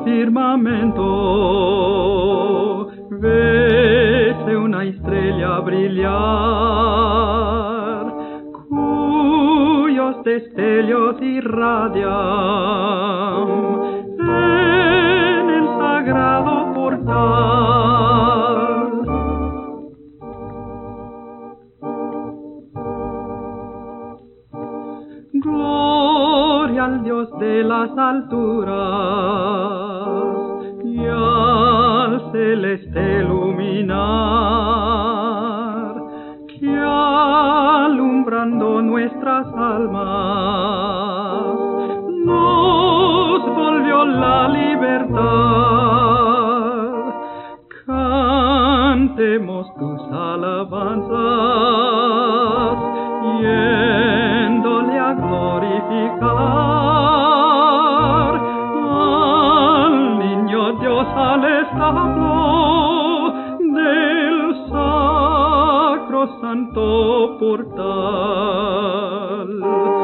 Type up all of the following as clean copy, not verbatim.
firmamento vese una estrella brillar, cuyos destellos irradian en el sagrado portal. Gloria al Dios de las alturas y al celeste luminar, que alumbrando nuestras almas nos volvió la libertad. Cantemos tus alabanzas, yéndole a glorificar al niño Dios al establo del sacro santo portal.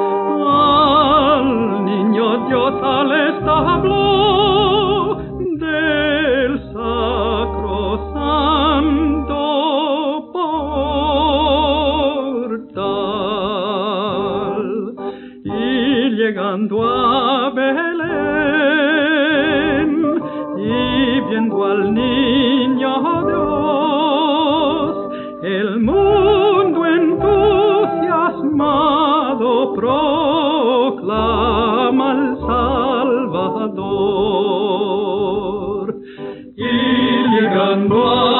Al niño Dios al establo del sacro santo portal. Y llegando a Belén y viendo al niño Dios, el mundo entusiasmado proclama al Salvador. Y llegando a